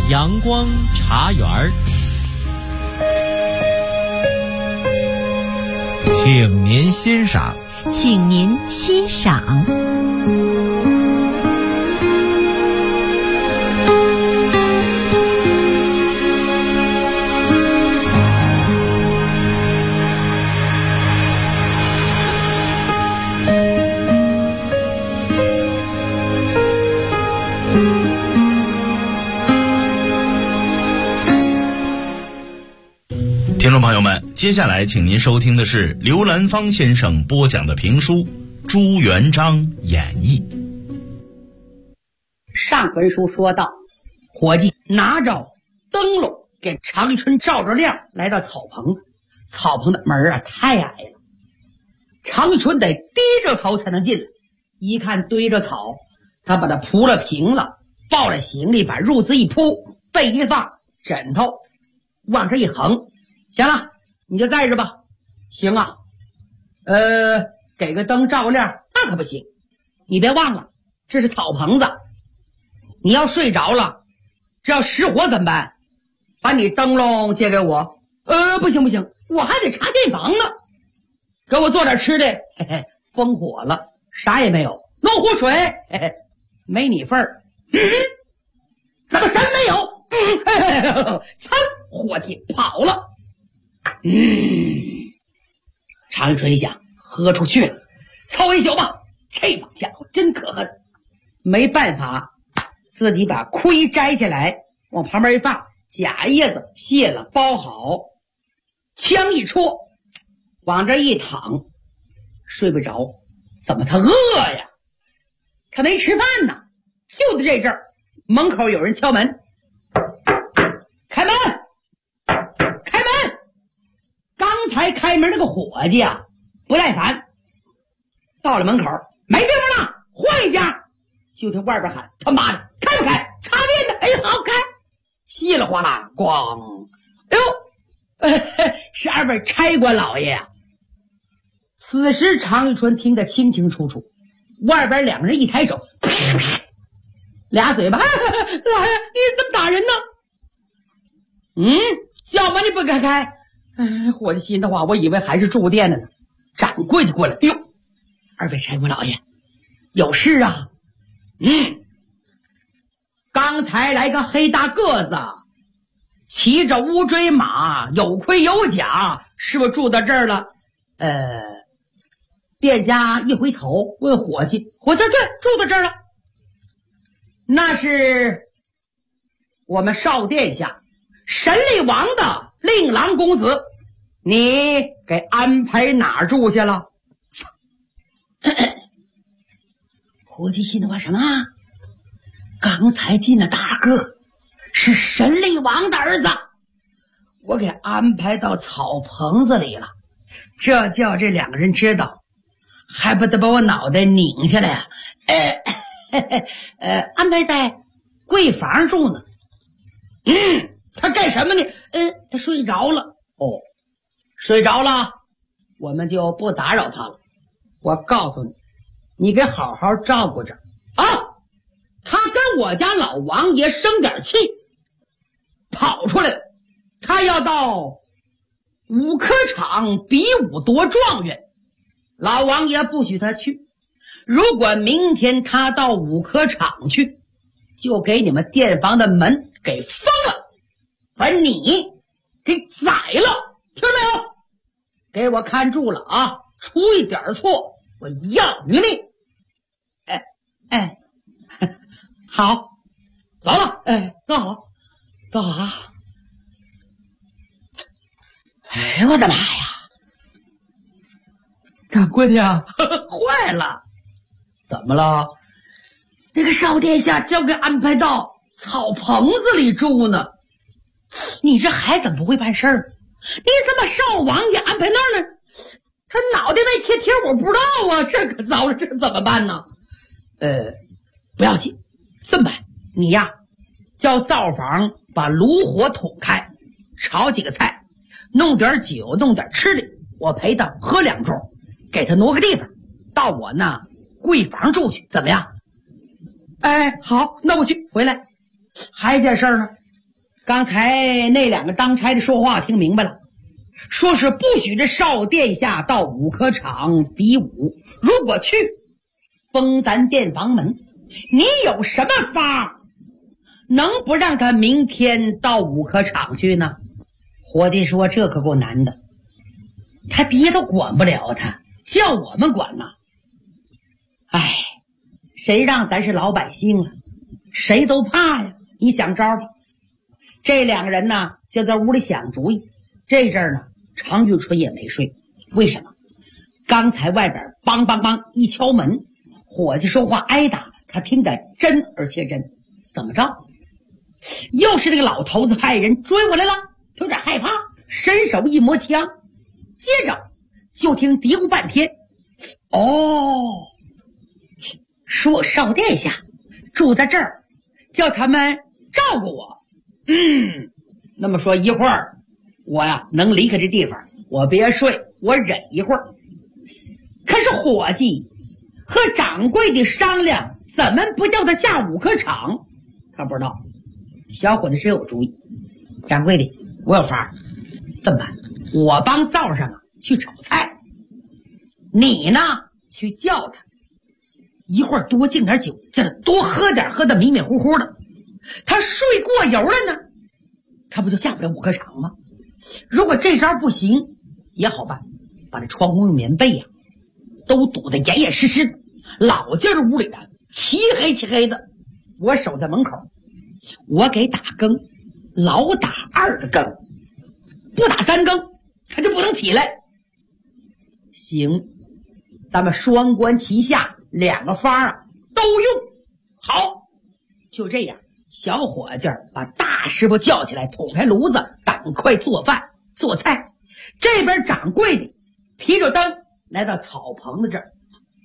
阳光茶园儿，请您欣赏。 请您欣赏。 听众朋友们，接下来请您收听的是刘兰芳先生播讲的评书《朱元璋演义》。 上回书说到，伙计拿着灯笼给常玉春照着亮，来到草棚子。草棚的门啊太矮了，常玉春得低着头才能进来。一看堆着草，他把它铺了平了，抱了行李，把褥子一铺，被一放，枕头往这一横。行了，你就在这吧。行啊，给个灯照亮，那可不行。你别忘了，这是草棚子，你要睡着了，这要失火怎么办？把你灯笼借给我。不行不行，我还得查电房呢。给我做点吃的。嘿嘿，封火了，啥也没有。弄壶水，嘿嘿，没你份儿。怎么什么没有？噌，伙计跑了。常玉春想，喝出去了，凑一宿吧。这帮家伙真可恨。没办法，自己把盔摘下来，往旁边一放，假叶子卸了，包好，枪一戳，往这一躺，睡不着。怎么他饿呀？他没吃饭呢。就在这阵儿，门口有人敲门。开门！开门！刚才开门那个伙计啊，不耐烦，到了门口，没地方了，换一家。就听外边喊：“他妈的，开不开？插电的！”哎，好开，稀里哗啦，咣！哎呦，是二位差官老爷呀！此时常玉春听得清清楚楚，外边两个人一抬手，俩嘴巴，老爷，你怎么打人呢？叫门你不敢开。伙计心的话，我以为还是住店的呢。掌柜的过来，哎呦，二位差官老爷，有事啊？刚才来个黑大个子，骑着乌骓马，有盔有甲，是不是住到这儿了？店家一回头问伙计，伙计对，住到这儿了。那是我们少殿下神力王的令郎公子，你给安排哪儿住下了？伙计心里话什么？刚才进了大个，是神力王的儿子，我给安排到草棚子里了。这叫这两个人知道，还不得把我脑袋拧下来啊！安排在贵房住呢。他干什么呢？他睡着了。哦，睡着了，我们就不打扰他了。我告诉你，你给好好照顾着啊！他跟我家老王爷生点气，跑出来了。他要到武科场比武夺状元，老王爷不许他去。如果明天他到武科场去，就给你们店房的门给封了，把你给宰了，听到没有？给我看住了啊！出一点错，我要你命！好，走了。走好，走好啊！哎呦我的妈呀！掌柜的呀，坏了！怎么了？那个少殿下交给安排到草棚子里住呢。你这孩子不会办事儿，你怎么少王爷安排那儿呢？他脑袋没贴贴，我不知道啊，这可糟了，这怎么办呢？不要紧，这么办，你呀，叫灶房把炉火捅开，炒几个菜，弄点酒，弄点吃的，我陪他喝两盅，给他挪个地方，到我那贵房住去，怎么样？好，那我去。回来还一件事呢， 刚才那两个当差的说话听明白了，说是不许这少殿下到武科场比武，如果去封咱店房门。你有什么法能不让他明天到武科场去呢？伙计说这可够难的，他爹都管不了他，叫我们管呐。哎，谁让咱是老百姓啊，谁都怕呀。你想招吧。这两个人呢就在屋里想主意。这阵儿呢常玉春也没睡。为什么？刚才外边梆梆梆一敲门，伙计说话挨打，他听得真而且真。怎么着？又是那个老头子派人追过来了，有点害怕，伸手一摸枪，接着就听嘀咕半天。说少殿下住在这儿，叫他们照顾我。那么说一会儿我呀能离开这地方，我别睡，我忍一会儿。可是伙计和掌柜的商量，怎么不叫他下武科场？他不知道。小伙子真有主意。掌柜的，我有法，这么办？我帮灶上去炒菜，你呢去叫他，一会儿多敬点酒，叫他多喝点，喝得迷迷糊糊的。他睡过油了呢，他不就下不了武科场吗？如果这招不行也好办，把这窗户用棉被呀都堵得严严实实的，老劲儿屋里的漆黑漆黑的。我守在门口，我给打更，老打2个更，不打3更他就不能起来。行，咱们双管齐下，2个法都用。好，就这样。小伙计把大师傅叫起来，捅开炉子，赶快做饭做菜。这边掌柜的提着灯来到草棚子这儿。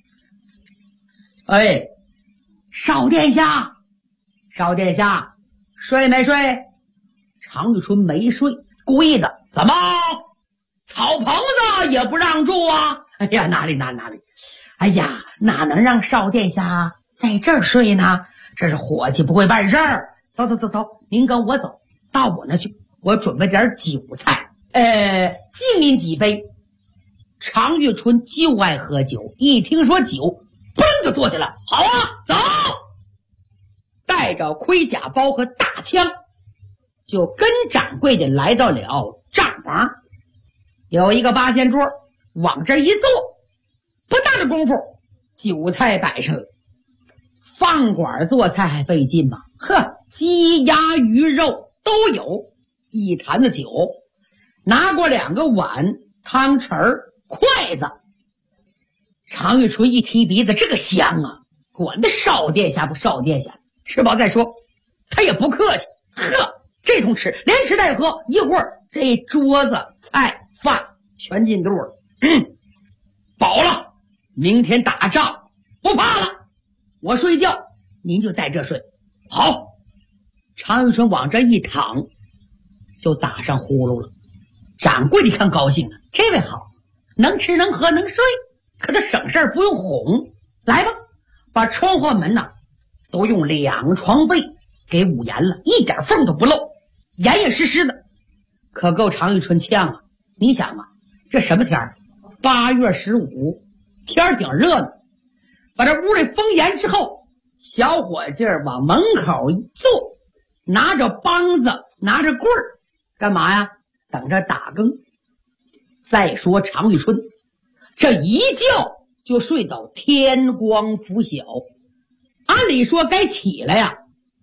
少殿下，少殿下，睡没睡？常玉春没睡，故意的。怎么草棚子也不让住啊？哎呀，哪里。哎呀，哪能让少殿下在这儿睡呢？这是伙计不会办事儿。走，您跟我走到我那去，我准备点酒菜，敬您几杯。常玉春就爱喝酒，一听说酒，砰就坐起来。好啊，走！带着盔甲包和大枪，就跟掌柜的来到了账房。有一个8仙桌，往这一坐，不大的功夫，酒菜摆上了。饭馆做菜还费劲吗？鸡鸭鱼肉都有，一坛子酒，拿过2个碗、汤匙、筷子。常玉春一提鼻子，这个香啊！管他少殿下不少殿下，吃饱再说。他也不客气，这通吃，连吃带喝，一会儿这桌子菜饭全进肚了。饱了，明天打仗不怕了。我睡觉，您就在这睡。好。常玉春往这一躺，就打上呼噜了。掌柜的看高兴了，这位好，能吃能喝能睡，可他省事儿不用哄。来吧，把窗户门都用2床被给捂严了，一点缝都不漏，严严实实的，可够常玉春呛啊。你想啊，这什么天儿？8月15，天儿挺热的。把这屋里封严之后，小伙计往门口一坐，拿着梆子拿着棍儿，干嘛呀？等着打更。再说常玉春这一觉就睡到天光拂晓，按理说该起来呀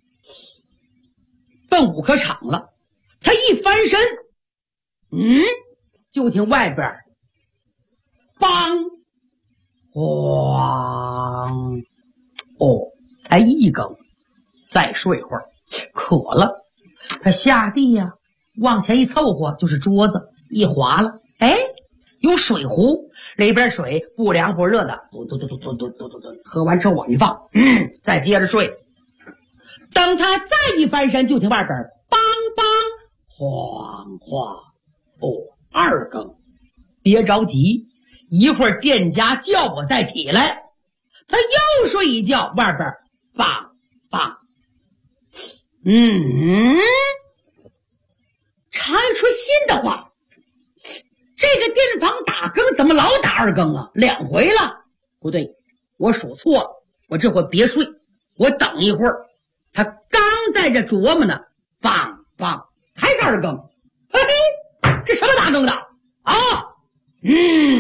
奔武科场了。他一翻身，就听外边梆咣，才1更，再睡会儿。渴了，他下地呀，往前一凑合，就是桌子一划了，有水壶，里边水不凉不热的，嘟，喝完之后往一放，再接着睡。等他再一翻身，就听外边梆梆哐哐，2更。别着急，一会儿店家叫我再起来。他又睡一觉，外边梆梆。 常玉春心的话，这个店房打更怎么老打二更啊？2回了。不对，我数错了，我这会别睡，我等一会儿。他刚在这琢磨呢，梆梆还是二更。嘿嘿，这什么打更的啊？一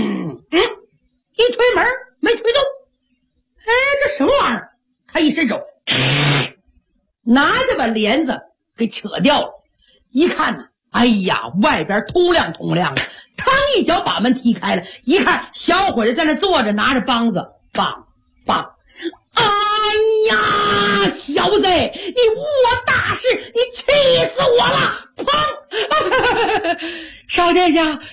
推门没推动。哎，这什么玩意儿？他一伸手，拿着把帘子给扯掉了。一看呢，哎呀，外边通亮通亮的，嘡一脚把门踢开了。一看小伙子在那坐着，拿着梆子，梆梆。哎呀，小子，你误我大事，你气死我了！砰！少殿下，你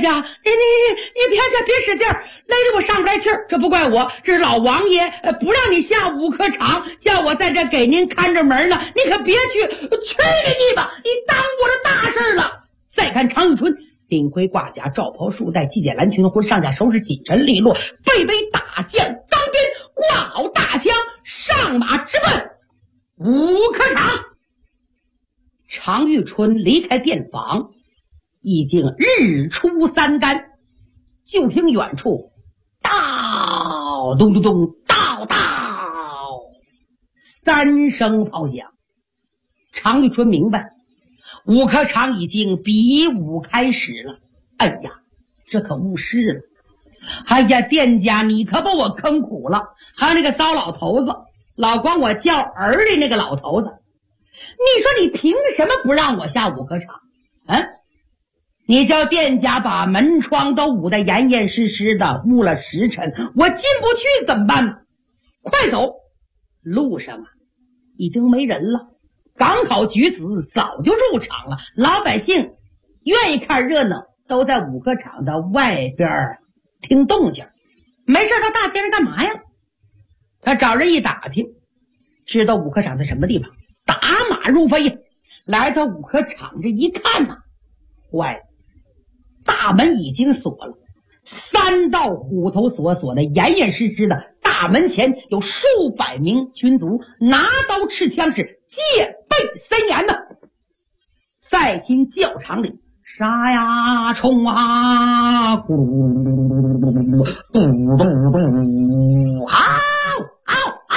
别使劲儿，勒得我上不来气儿。这不怪我，这是老王爷不让你下5颗场，叫我在这给您看着门呢。你可别去，去你吧！你耽误我的大事了。再看常玉春，顶盔挂甲，罩袍束带，系剪蓝裙婚，上下收拾紧沉利落，背背大将当鞭，挂好大枪，上马直奔5颗场。常玉春离开店房，已经日出3竿，就听远处到咚咚咚，到3声炮响。常玉春明白5颗场已经比武开始了。哎呀，这可误事了。哎呀，店家你可把我坑苦了。还有那个骚老头子，老管我叫儿的那个老头子，你说你凭什么不让我下5颗场？你叫店家把门窗都捂得严严实实的，捂了时辰，我进不去怎么办呢？快走！路上啊已经没人了，赶考举子早就入场了，老百姓愿意看热闹，都在5颗场的外边听动静。没事到大街上干嘛呀？他找人一打听，知道5颗场在什么地方，打马入飞，来到5颗场这一看呐，坏了，大门已经锁了，3道虎头锁锁的严严实实的，大门前有数百名群卒拿刀持枪，是戒备森严的。再听教场里杀呀冲啊，咕咚咚咚，嗷嗷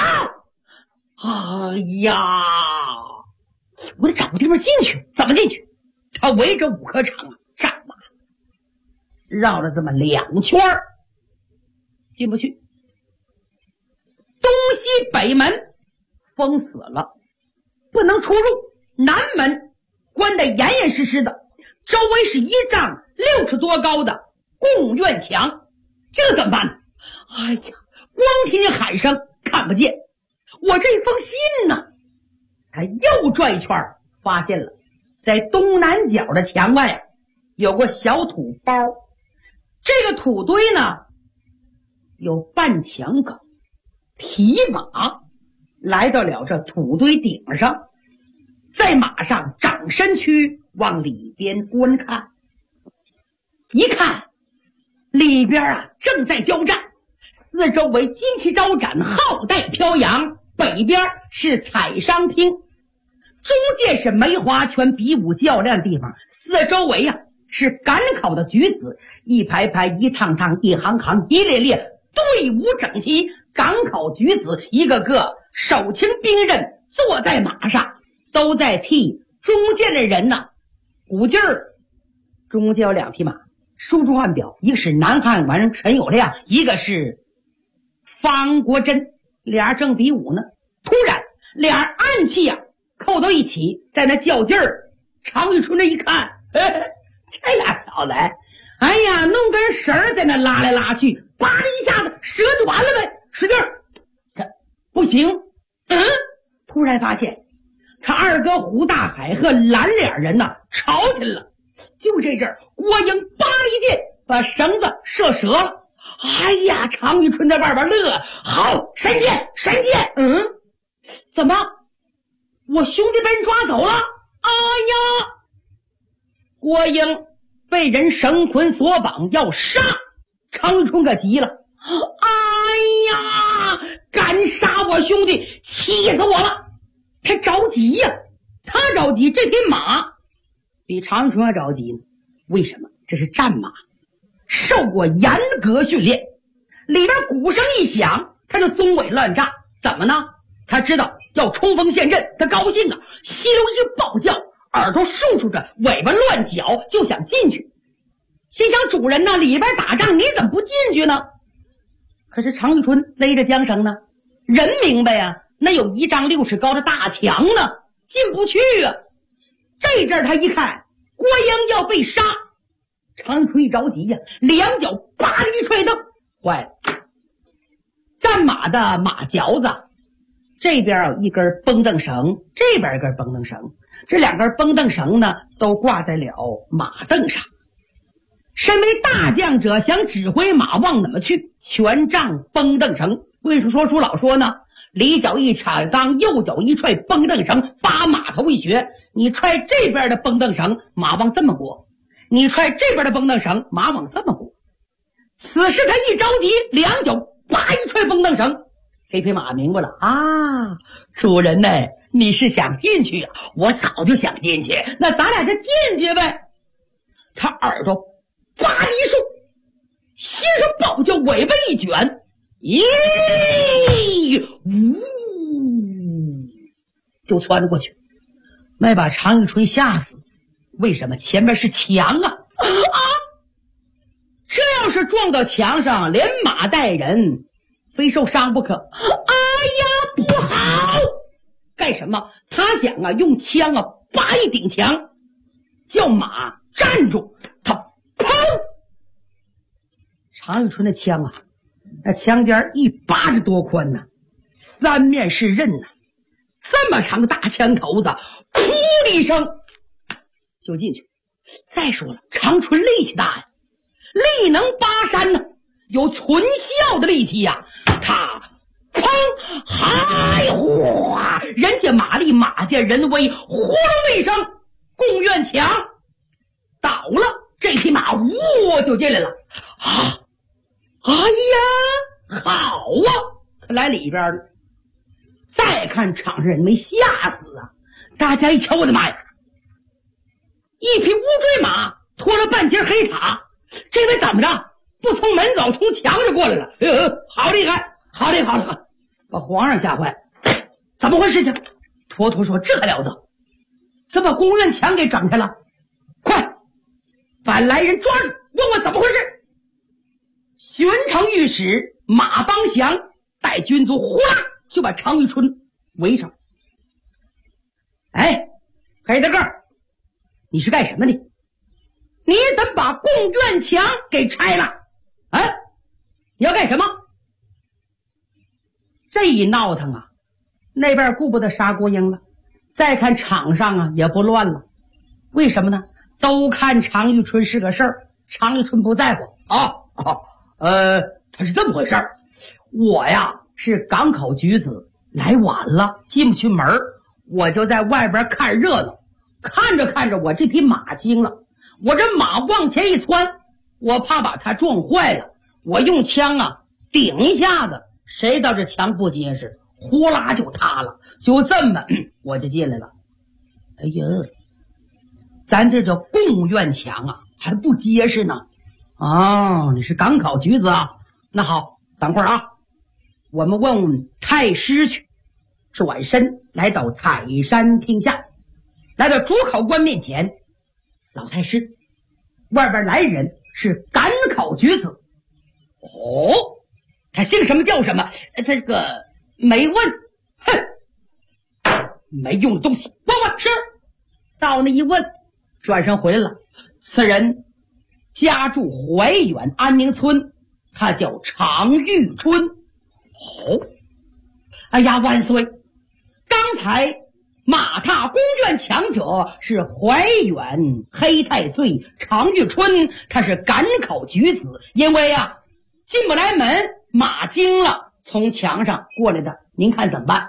嗷！哎呀，我得找个地方进去，怎么进去？他围着5颗场站马，绕了这么2圈，进不去。东西北门封死了，不能出入。南门关得严严实实的，周围是1丈60多高的贡院墙，这怎么办呢？哎呀，光听见喊声看不见。我这封信呢？他又转一圈，发现了在东南角的墙外有个小土包，这个土堆呢有半墙高，提马来到了这土堆顶上，在马上长身躯往里边观看。一看里边正在交战，四周围金旗招展，号带飘扬，北边是采商厅，中间是梅花圈比武较量的地方，四周围是赶考的举子，一排排，一趟趟，一行行，一列列，队伍整齐。赶考举子一个个手擎兵刃，坐在马上，都在替中间的人鼓劲儿。中间有2匹马，书中暗表，一个是南汉完人陈友谅，一个是方国珍，俩正比武呢。突然俩暗器扣到一起，在那较劲儿。常玉春这一看，这俩小子，哎呀，弄根绳在那拉来拉去，啪的一下子折断了呗，使劲儿，这不行。突然发现他二哥胡大海和蓝脸人吵起来了。就这阵儿，郭英叭一剑把绳子射折了。哎呀，常玉春在外边乐，好，神剑，神剑。怎么我兄弟被人抓走了？哎呀，郭英被人绳捆索绑要杀，常玉春可急了。哎呀，敢杀我兄弟，气死我了！他着急呀，他着急，这匹马比常玉春还着急呢。为什么？这是战马，受过严格训练，里边鼓声一响，他就松尾乱炸。怎么呢？他知道要冲锋陷阵，他高兴啊，稀溜一暴叫，耳朵竖竖着，尾巴乱搅，就想进去。心想主人呢，里边打仗，你怎么不进去呢？可是常玉春勒着缰绳呢，人明白呀，那有1丈6尺高的大墙呢，进不去啊。这阵他一看郭英要被杀，常玉春一着急呀，两脚叭一踹蹬，坏了！战马的马嚼子这边有一根绷蹬绳，这边一根绷蹬绳，这2根绷蹬绳呢都挂在了马凳上。身为大将者，想指挥马往哪么去，全仗绷蹬绳。魏说书老说呢，里脚一铲钢，右脚一踹绷蹬绳，把马头一学。你踹这边的绷蹬绳，马往这么过；你踹这边的绷蹬绳，马往这么过。此时他一着急，两脚啪一踹绷蹬绳，这匹马明白了啊，主人呢，你是想进去啊？我早就想进去，那咱俩就进去呗。他耳朵啪一竖，心上暴叫，尾巴一卷，咦，呜，就窜了过去，没把常玉春吓死。为什么？前面是墙啊！这要是撞到墙上，连马带人非受伤不可。哎呀，不好！干什么？他想啊，用枪啊，拔一顶墙，叫马站住。他砰！常玉春的枪啊，那枪尖180多宽呐，3面是刃呐，这么长的大枪头子，噗的一声就进去。再说了，常春力气大呀，力能拔山呢，有存效的力气呀。他砰，嗨哗，人家马力，马家人威，呼隆一声，贡院墙倒了，这匹马呜就进来了。哎呀，好啊，他来里边了。再看场上人没吓死啊！大家一瞧，我的妈呀，一匹乌骓马拖了半截黑塔，这回怎么着？不从门走，从墙就过来了。好厉害，好厉害，好厉害，把皇上吓坏了。怎么回事情？坨坨说：“这还了得？怎么把宫院墙给整开了？快把来人抓住，问我怎么回事。”巡城御史马邦祥带军卒呼啦就把常玉春围上。哎，黑大个儿，你是干什么的？你怎么把贡院墙给拆了？啊，你要干什么？这一闹腾啊，那边顾不得杀郭英了，再看场上啊也不乱了。为什么呢？都看常玉春是个事儿，常玉春不在乎。他是这么回事儿。我呀是港口举子，来晚了，进不去门，我就在外边看热闹。看着看着，我这匹马惊了，我这马往前一窜，我怕把它撞坏了，我用枪啊顶一下子，谁道这墙不结实，呼啦就塌了。就这么我就进来了。哎呀，咱这叫贡院墙啊，还不结实呢。哦，你是港口举子啊？那好，等会儿啊，我们问问太师去。转身来到采山厅下，来到主考官面前。老太师，外边来人是赶考举子。哦，他姓什么叫什么？这个没问。哼，没用的东西，问问是。到那一问，转身回来了。此人家住怀远安宁村，他叫常玉春。哦，哎呀，万岁！刚才马踏宫院墙者是怀远黑太岁常玉春，他是赶考举子，因为啊进不来门，马惊了，从墙上过来的。您看怎么办？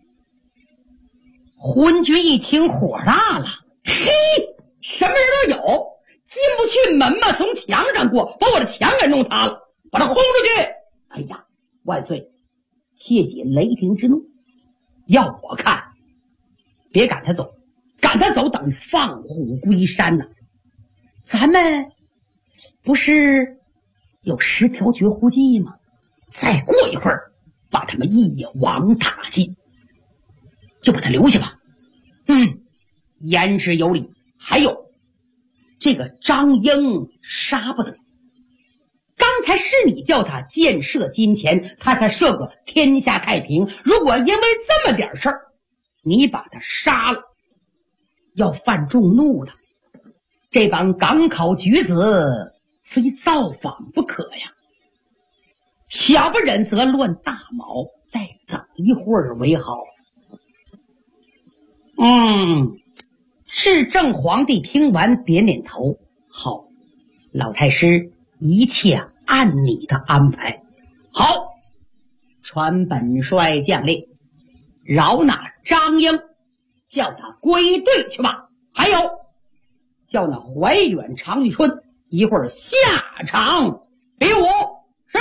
昏君一听火大了，嘿，什么人都有，进不去门嘛，从墙上过，把我的墙给弄塌了，把他轰出去。哎呀，万岁，谢谢雷霆之怒，要我看别赶他走，赶赶他走等于放虎归山呐。咱们不是有10条绝户计吗？再过一会儿把他们一网打尽，就把他留下吧。言之有理。还有这个张英杀不得，刚才是你叫他建设金钱，他才设个天下太平。如果因为这么点事儿你把他杀了，要犯众怒了，这帮港口举子非造反不可呀。小不忍则乱大毛，再等一会儿为好。至正皇帝听完点点头，好，老太师一切按你的安排。好，传本帅将令，饶那张英，叫他归队去吧。还有，叫那怀远、常遇春一会儿下场比武。是。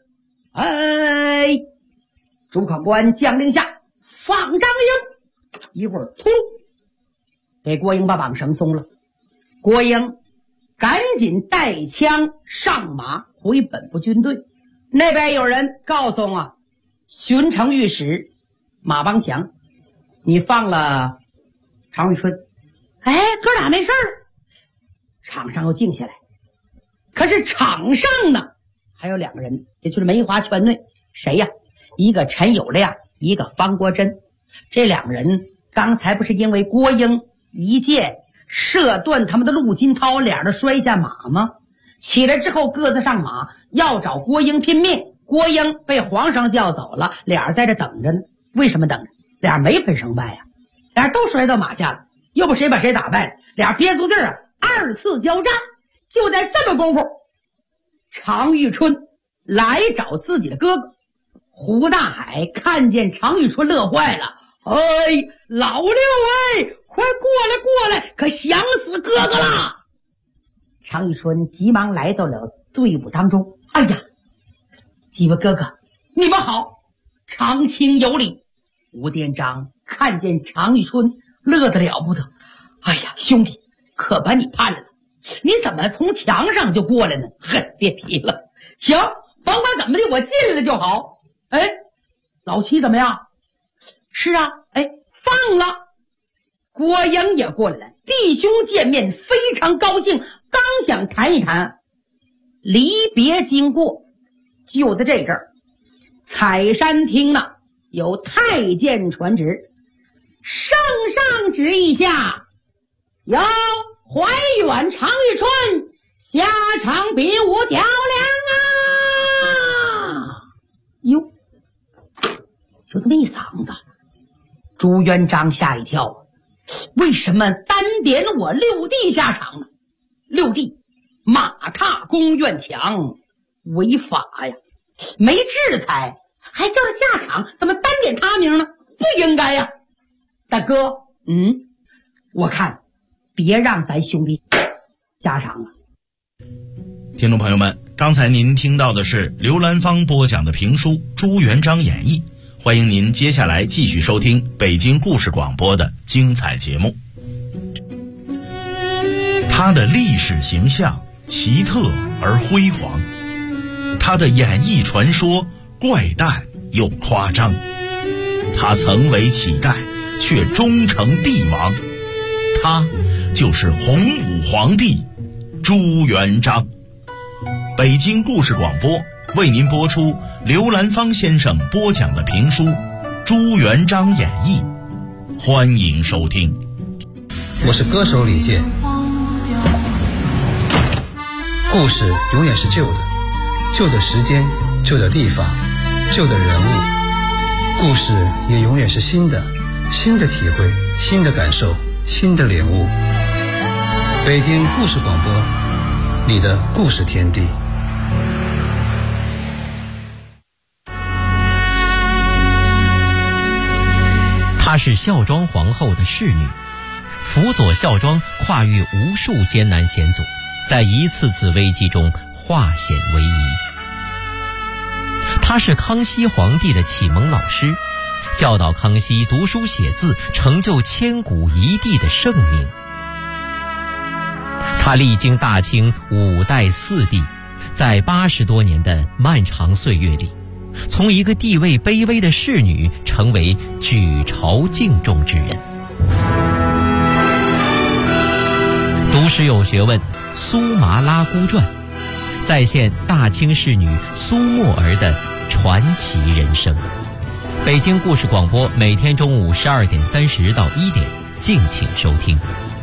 主考官将令下，放张英。一会儿突给郭英把绑绳松了，郭英赶紧带枪上马回本部军队。那边有人告诉我，巡城御史马邦强，你放了常遇春。哥俩没事儿。场上又静下来，可是场上呢还有2个人，也就是梅华全队。谁呀？一个陈友谅，一个方国珍。这2个人刚才不是因为郭英一箭射断他们的陆金涛，俩人摔下马吗？起来之后各自上马，要找郭英拼命。郭英被皇上叫走了，俩人在这等着呢。为什么等着？俩人没分胜败呀，俩人都摔到马下了，又不谁把谁打败了，俩憋足劲儿2次交战。就在这么功夫，常遇春来找自己的哥哥胡大海，看见常遇春乐坏了。老六快过来，可想死哥哥了。常遇春急忙来到了队伍当中。几位哥哥你们好，常卿有礼。吴殿章看见常遇春乐得了不得。兄弟，可把你盼了，你怎么从墙上就过来呢？别提了。行，甭管怎么的，我进来了就好。老七怎么样？是啊，放了。郭英也过来了，弟兄见面非常高兴，刚想谈一谈离别经过，就在这阵儿，采山厅呢有太监传旨，圣上旨意下，由怀远、常遇春下场比武较量哟，就这么一嗓子，朱元璋吓一跳。为什么单点我六弟下场呢？六弟马踏宫院墙，违法呀，没制裁还叫他下场，怎么单点他名呢？不应该呀。大哥，我看别让咱兄弟下场了。 听众朋友们，刚才您听到的是刘兰芳播讲的评书《朱元璋演义》，欢迎您接下来继续收听北京故事广播的精彩节目。他的历史形象奇特而辉煌，他的演艺传说怪诞又夸张，他曾为乞丐却终成帝王，他就是洪武皇帝朱元璋。北京故事广播为您播出刘兰芳先生播讲的评书《朱元璋演义》，欢迎收听。 我是歌手李健。故事永远是旧的，旧的时间，旧的地方，旧的人物。故事也永远是新的，新的体会，新的感受，新的领悟。北京故事广播，你的故事天地。 她是孝庄皇后的侍女，辅佐孝庄跨越无数艰难险阻，在一次次危机中化险为夷。她是康熙皇帝的启蒙老师， 教导康熙读书写字，成就千古一帝的盛名。他历经大清5代4帝，在80多年的漫长岁月里，从一个地位卑微的侍女成为举朝敬重之人。读史有学问，苏麻拉姑传再现大清侍女苏沫儿的传奇人生。北京故事广播每天中午12点30到1点，敬请收听。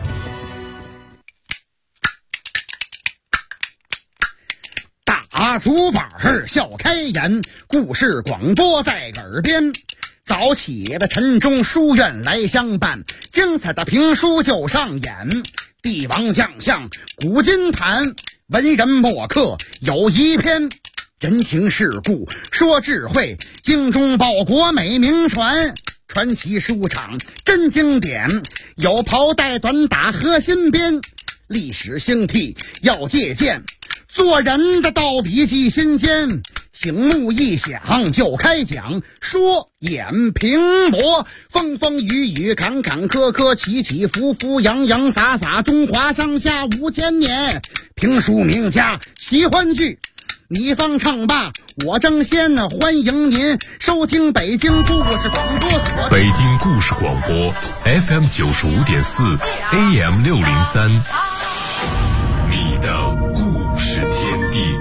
大竹板笑开颜，故事广播在耳边。早起的晨钟书院来相伴，精彩的评书就上演。帝王将相古今谈，文人墨客有一篇。人情世故说智慧，精忠报国美名传。传奇书场真经典，有袍带短打和新编。历史兴替要借鉴，做人的道理记心间。醒目一响就开讲，说演评驳，风风雨雨坎坎坷坷，起起伏伏洋洋洒洒，中华上下5000年。评书名家喜欢剧，你方唱罢我争先，欢迎您收听北京故事广播所。 北京故事广播 FM 95.4 AM 603，你的故事天地。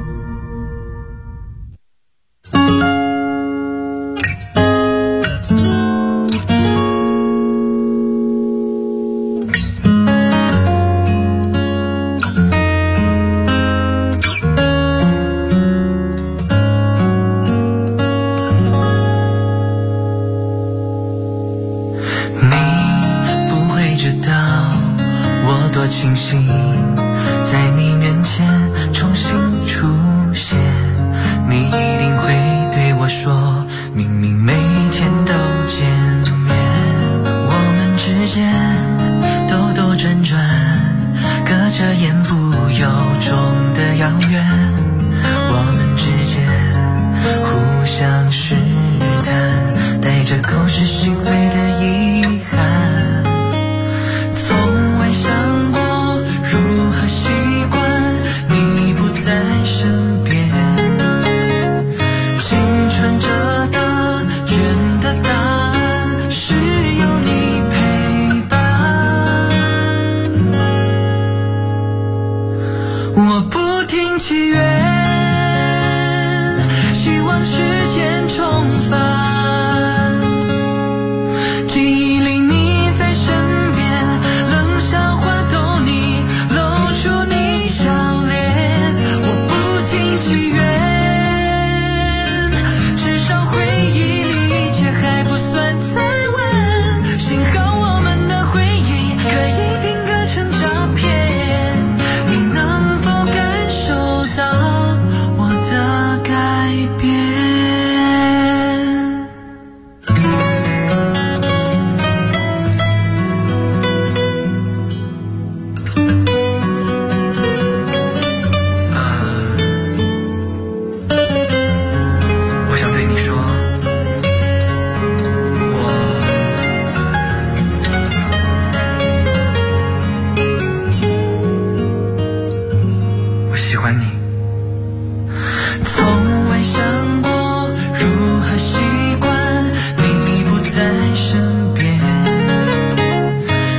庆幸在你面前重新出现，你一定会对我说，明明每天都见面，我们之间兜兜转转，隔着言不由衷的遥远，我们之间互相试探，带着口是心非的遗憾，从未想过如何习惯你不在身边，青春着的倦的答案是有你陪伴，我不停祈愿，希望时间重返，记忆里你在身边，冷笑话逗你露出你笑脸，我不停祈愿，至少回忆里一切还不算太